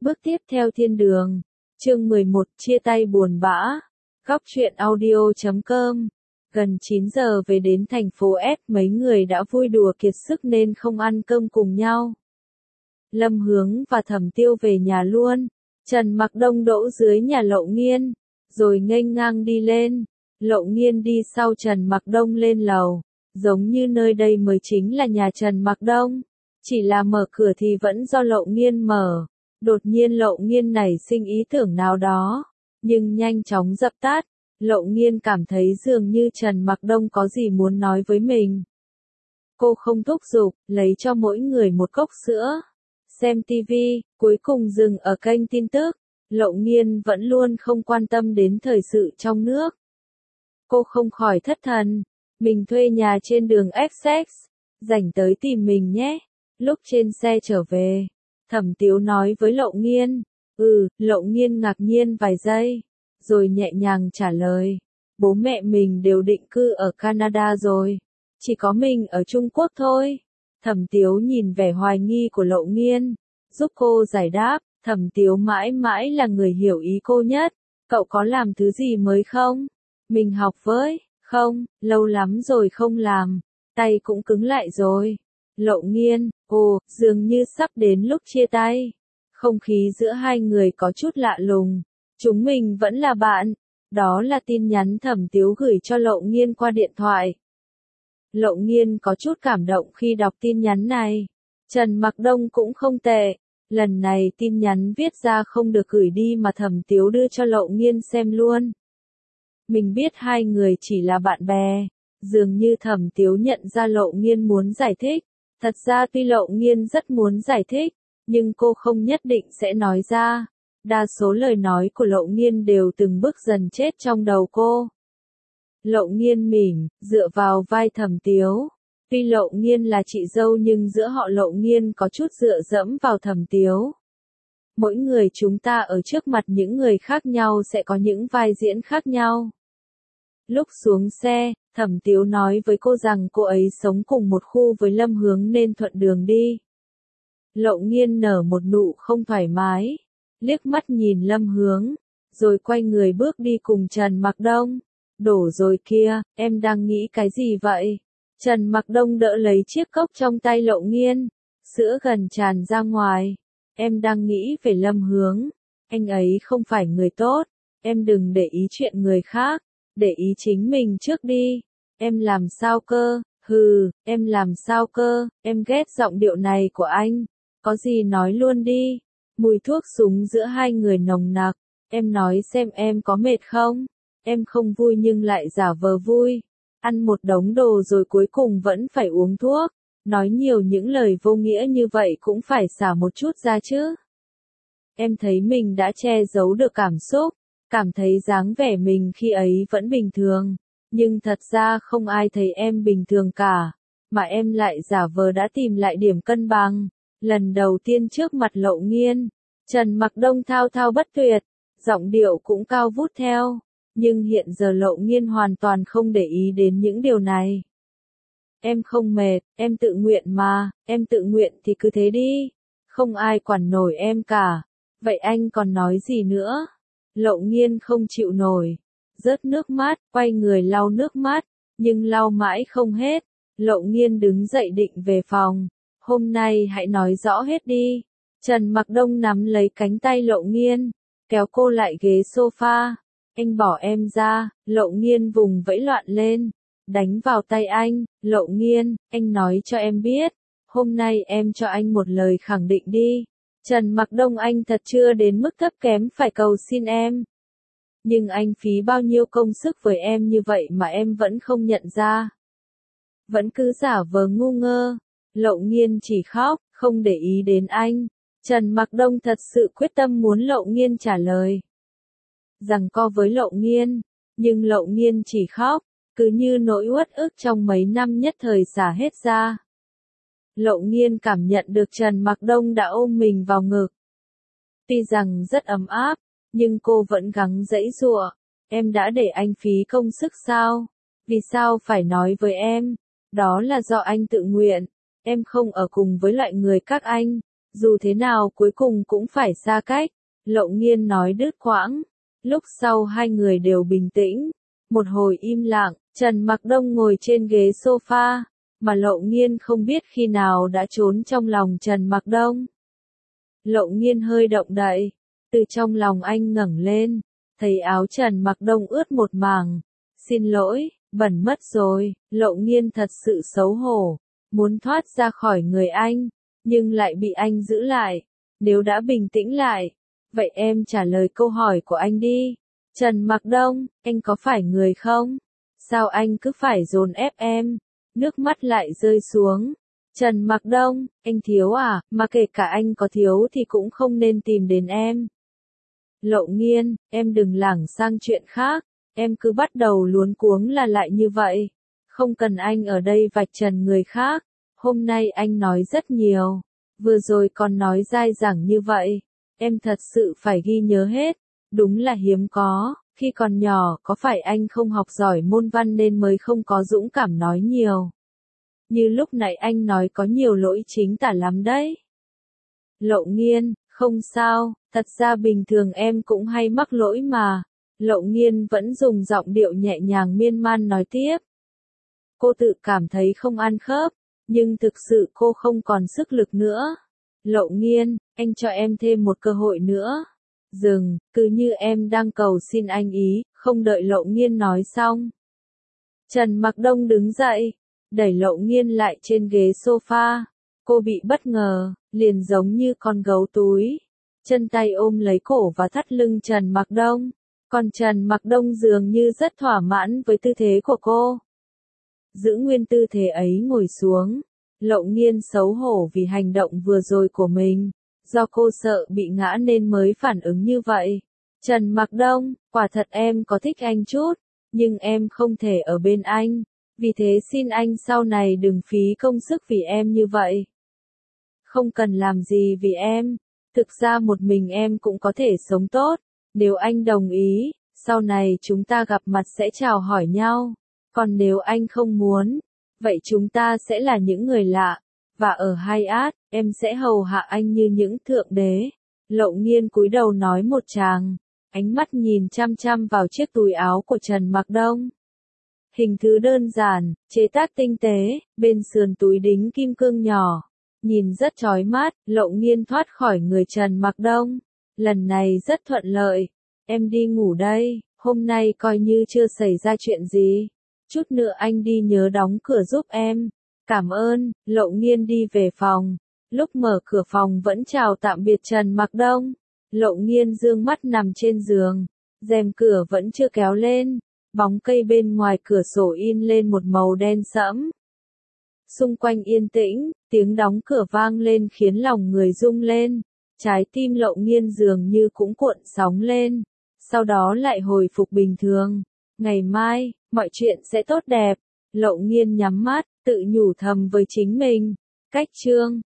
Bước tiếp theo thiên đường. Chương 11 chia tay buồn bã. Góc truyện audio.com. Gần 9 giờ về đến thành phố S, mấy người đã vui đùa kiệt sức nên không ăn cơm cùng nhau. Lâm Hướng và Thẩm Tiêu về nhà luôn. Trần Mặc Đông đỗ dưới nhà Lậu Nghiên, rồi nghênh ngang đi lên. Lậu Nghiên đi sau Trần Mặc Đông lên lầu, giống như nơi đây mới chính là nhà Trần Mặc Đông. Chỉ là mở cửa thì vẫn do Lậu Nghiên mở. Đột nhiên Lậu Nghiên nảy sinh ý tưởng nào đó, nhưng nhanh chóng dập tắt. Lậu Nghiên cảm thấy dường như Trần Mặc Đông có gì muốn nói với mình. Cô không thúc giục, lấy cho mỗi người một cốc sữa. Xem TV, cuối cùng dừng ở kênh tin tức. Lậu Nghiên vẫn luôn không quan tâm đến thời sự trong nước. Cô không khỏi thất thần. Mình thuê nhà trên đường Essex, rảnh tới tìm mình nhé. Lúc trên xe trở về, Thẩm Tiếu nói với Lậu Nghiên. Lậu Nghiên ngạc nhiên vài giây, rồi nhẹ nhàng trả lời. Bố mẹ mình đều định cư ở Canada rồi, chỉ có mình ở Trung Quốc thôi. Thẩm Tiếu nhìn vẻ hoài nghi của Lậu Nghiên, giúp cô giải đáp. Thẩm Tiếu mãi mãi là người hiểu ý cô nhất. Cậu có làm thứ gì mới không? Mình học với. Không, lâu lắm rồi không làm. Tay cũng cứng lại rồi. Lậu Nghiên, dường như sắp đến lúc chia tay. Không khí giữa hai người có chút lạ lùng. Chúng mình vẫn là bạn. Đó là tin nhắn Thẩm Tiếu gửi cho Lậu Nghiên qua điện thoại. Lậu Nghiên có chút cảm động khi đọc tin nhắn này. Trần Mặc Đông cũng không tệ. Lần này tin nhắn viết ra không được gửi đi mà Thẩm Tiếu đưa cho Lậu Nghiên xem luôn. Mình biết hai người chỉ là bạn bè. Dường như Thẩm Tiếu nhận ra Lậu Nghiên muốn giải thích. Thật ra tuy Lậu Nghiên rất muốn giải thích, nhưng cô không nhất định sẽ nói ra. Đa số lời nói của Lậu Nghiên đều từng bước dần chết trong đầu cô. Lậu Nghiên mỉm, dựa vào vai Thẩm Tiếu. Tuy Lậu Nghiên là chị dâu nhưng giữa họ Lậu Nghiên có chút dựa dẫm vào Thẩm Tiếu. Mỗi người chúng ta ở trước mặt những người khác nhau sẽ có những vai diễn khác nhau. Lúc xuống xe, Thẩm Tiếu nói với cô rằng cô ấy sống cùng một khu với Lâm Hướng nên thuận đường đi. Lậu Nghiên nở một nụ không thoải mái, liếc mắt nhìn Lâm Hướng, rồi quay người bước đi cùng Trần Mặc Đông. Đổ rồi kia, em đang nghĩ cái gì vậy? Trần Mặc Đông đỡ lấy chiếc cốc trong tay Lậu Nghiên, sữa gần tràn ra ngoài. Em đang nghĩ về Lâm Hướng, anh ấy không phải người tốt, em đừng để ý chuyện người khác, để ý chính mình trước đi. Em làm sao cơ? Em làm sao cơ? Em ghét giọng điệu này của anh. Có gì nói luôn đi. Mùi thuốc súng giữa hai người nồng nặc. Em nói xem em có mệt không? Em không vui nhưng lại giả vờ vui. Ăn một đống đồ rồi cuối cùng vẫn phải uống thuốc. Nói nhiều những lời vô nghĩa như vậy cũng phải xả một chút ra chứ. Em thấy mình đã che giấu được cảm xúc, cảm thấy dáng vẻ mình khi ấy vẫn bình thường. Nhưng thật ra không ai thấy em bình thường cả, mà em lại giả vờ đã tìm lại điểm cân bằng. Lần đầu tiên trước mặt Lậu Nghiên, Trần Mặc Đông thao thao bất tuyệt, giọng điệu cũng cao vút theo. Nhưng hiện giờ Lậu Nghiên hoàn toàn không để ý đến những điều này. Em không mệt, em tự nguyện mà, em tự nguyện thì cứ thế đi. Không ai quản nổi em cả. Vậy anh còn nói gì nữa? Lậu Nghiên không chịu nổi, rớt nước mắt, quay người lau nước mắt, nhưng lau mãi không hết. Lậu Nghiên đứng dậy định về phòng. Hôm nay hãy nói rõ hết đi. Trần Mặc Đông nắm lấy cánh tay Lậu Nghiên, kéo cô lại ghế sofa. Anh bỏ em ra. Lậu Nghiên vùng vẫy loạn lên, đánh vào tay anh. Lậu Nghiên, anh nói cho em biết, hôm nay em cho anh một lời khẳng định đi. Trần Mặc Đông, anh thật chưa đến mức thấp kém phải cầu xin em. Nhưng anh phí bao nhiêu công sức với em như vậy mà em vẫn không nhận ra. Vẫn cứ giả vờ ngu ngơ. Lậu Nghiên chỉ khóc, không để ý đến anh. Trần Mặc Đông thật sự quyết tâm muốn Lậu Nghiên trả lời. Giằng co với Lậu Nghiên, nhưng Lậu Nghiên chỉ khóc, cứ như nỗi uất ức trong mấy năm nhất thời xả hết ra. Lậu Nghiên cảm nhận được Trần Mặc Đông đã ôm mình vào ngực. Tuy rằng rất ấm áp, nhưng cô vẫn gắng giãy giụa. Em đã để anh phí công sức sao? Vì sao phải nói với em? Đó là do anh tự nguyện. Em không ở cùng với loại người các anh. Dù thế nào cuối cùng cũng phải xa cách. Lậu Nghiên nói đứt quãng. Lúc sau hai người đều bình tĩnh. Một hồi im lặng, Trần Mặc Đông ngồi trên ghế sofa, mà Lậu Nghiên không biết khi nào đã trốn trong lòng Trần Mặc Đông. Lậu Nghiên hơi động đậy, từ trong lòng anh ngẩng lên, thấy áo Trần Mặc Đông ướt một mảng. Xin lỗi, bẩn mất rồi. Lậu Nghiên thật sự xấu hổ, muốn thoát ra khỏi người anh, nhưng lại bị anh giữ lại. Nếu đã bình tĩnh lại, vậy em trả lời câu hỏi của anh đi. Trần Mặc Đông, anh có phải người không? Sao anh cứ phải dồn ép em? Nước mắt lại rơi xuống. Trần Mặc Đông, anh thiếu à, mà kể cả anh có thiếu thì cũng không nên tìm đến em. Lậu Nghiên, em đừng lảng sang chuyện khác, em cứ bắt đầu luống cuống là lại như vậy. Không cần anh ở đây vạch trần người khác, hôm nay anh nói rất nhiều, vừa rồi còn nói dai dẳng như vậy. Em thật sự phải ghi nhớ hết, đúng là hiếm có, khi còn nhỏ có phải anh không học giỏi môn văn nên mới không có dũng cảm nói nhiều. Như lúc nãy anh nói có nhiều lỗi chính tả lắm đấy. Lậu Nghiên, không sao, thật ra bình thường em cũng hay mắc lỗi mà. Lậu Nghiên vẫn dùng giọng điệu nhẹ nhàng miên man nói tiếp. Cô tự cảm thấy không ăn khớp, nhưng thực sự cô không còn sức lực nữa. Lậu Nghiên, anh cho em thêm một cơ hội nữa. Dừng, cứ như em đang cầu xin anh ý, không đợi Lậu Nghiên nói xong. Trần Mặc Đông đứng dậy, đẩy Lậu Nghiên lại trên ghế sofa. Cô bị bất ngờ, liền giống như con gấu túi. Chân tay ôm lấy cổ và thắt lưng Trần Mặc Đông. Còn Trần Mặc Đông dường như rất thỏa mãn với tư thế của cô. Giữ nguyên tư thế ấy ngồi xuống. Lậu Nghiên xấu hổ vì hành động vừa rồi của mình. Do cô sợ bị ngã nên mới phản ứng như vậy. Trần Mặc Đông, quả thật em có thích anh chút, nhưng em không thể ở bên anh. Vì thế xin anh sau này đừng phí công sức vì em như vậy. Không cần làm gì vì em. Thực ra một mình em cũng có thể sống tốt. Nếu anh đồng ý, sau này chúng ta gặp mặt sẽ chào hỏi nhau. Còn nếu anh không muốn, vậy chúng ta sẽ là những người lạ. Và ở Hyatt, em sẽ hầu hạ anh như những thượng đế. Lậu Nghiên cúi đầu nói một tràng, ánh mắt nhìn chăm chăm vào chiếc túi áo của Trần Mặc Đông. Hình thứ đơn giản, chế tác tinh tế, bên sườn túi đính kim cương nhỏ. Nhìn rất chói mắt, Lậu Nghiên thoát khỏi người Trần Mặc Đông. Lần này rất thuận lợi. Em đi ngủ đây, hôm nay coi như chưa xảy ra chuyện gì. Chút nữa anh đi nhớ đóng cửa giúp em. Cảm ơn. Lậu Nghiên đi về phòng. Lúc mở cửa phòng vẫn chào tạm biệt Trần Mặc Đông. Lậu Nghiên dương mắt nằm trên giường. Rèm cửa vẫn chưa kéo lên. Bóng cây bên ngoài cửa sổ in lên một màu đen sẫm. Xung quanh yên tĩnh, tiếng đóng cửa vang lên khiến lòng người rung lên. Trái tim Lậu Nghiên dường như cũng cuộn sóng lên. Sau đó lại hồi phục bình thường. Ngày mai, mọi chuyện sẽ tốt đẹp. Lậu Nghiên nhắm mắt, tự nhủ thầm với chính mình. Cách chương